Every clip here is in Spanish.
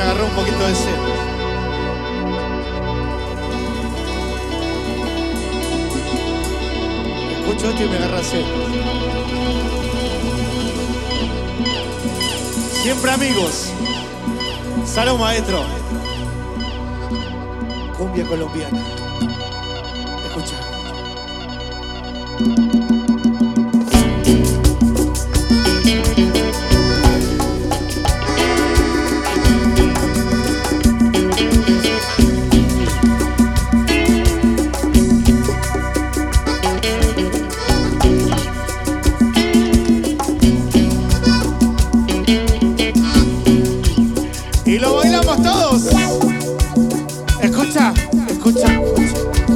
agarró un poquito de sed. Escucho esto y me agarra sed. Siempre amigos. Salud, maestro. Cumbia colombiana. Escucha. Y lo bailamos todos. Escucha, escucha, escucha.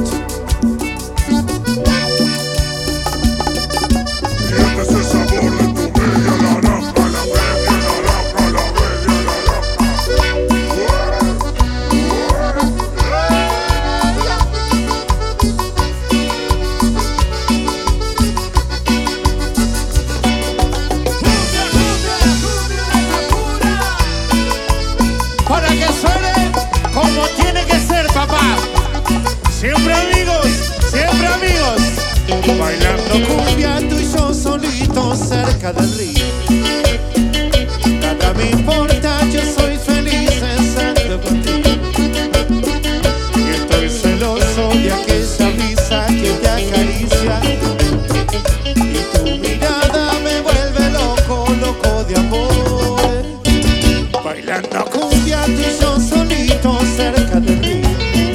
Para que suene como tiene que ser, papá. Siempre amigos, siempre amigos. Bailando cumbia tú y yo solitos cerca del río. Nada me importa, yo soy feliz estando contigo. Y estoy celoso de aquella brisa que te acaricia. Y tu mirada me vuelve loco, loco de amor. Bailando cumbia tú y yo solitos cerca del río.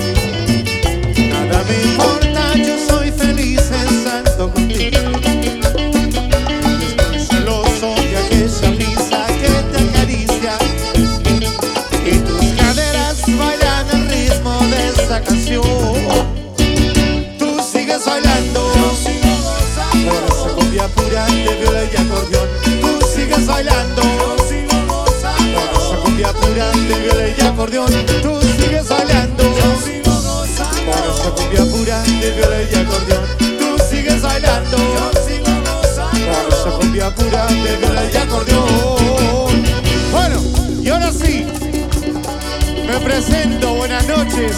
Nada me importa, yo soy feliz estando contigo. Estoy celoso de aquella brisa que te acaricia. Y tus caderas bailan al ritmo de esa canción. Tú sigues bailando, yo sigo gozando. Por esa cumbia pura de viola y acordeón. Tú sigues bailando, yo sigo gozando. Por esa cumbia pura de viola y acordeón. Tú sigues bailando, yo sigo gozando. Por esa cumbia pura de viola y acordeón. Tú sigues bailando, yo sigo gozando. Por esa cumbia pura de viola y acordeón. Bueno, y ahora sí, me presento, buenas noches.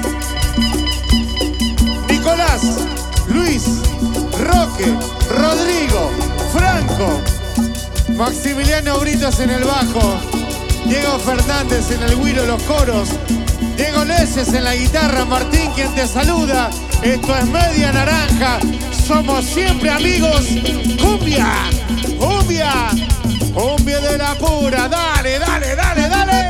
Nicolás, Luis, Roque, Rodrigo, Franco, Maximiliano Britos en el bajo, Diego Fernández en el güiro, los coros, Diego Leyes en la guitarra, Martín quien te saluda. Esto es Media Naranja, somos siempre amigos. Cumbia, cumbia, cumbia de la pura, dale, dale, dale, dale.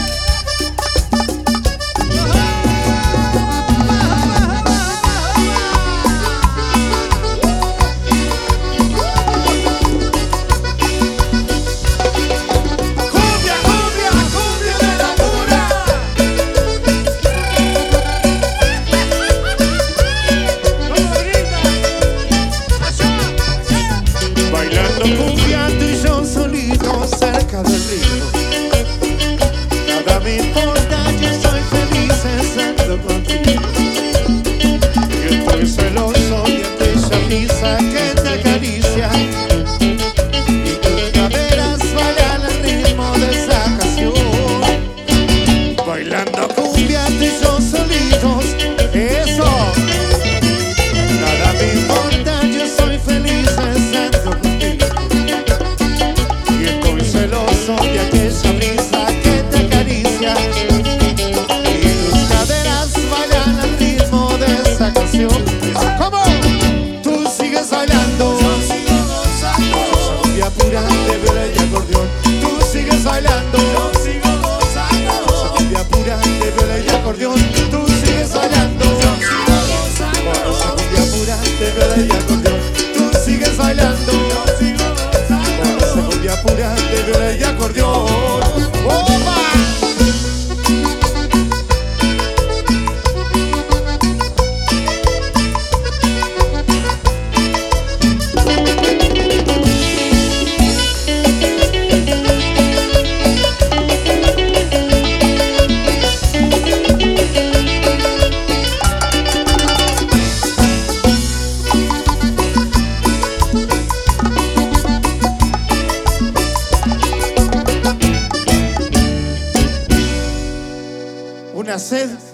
Cumbia tú y yo solitos cerca del río. Nada me importa, yo soy feliz estando contigo. Yo estoy celoso de aquella brisa que te acaricia. Y tus caderas bailan al ritmo de esa canción. Bailando cumbia tú y yo solitos, eso. Nada me importa, yo soy feliz estando contigo. De aquella brisa que te acaricia. una sed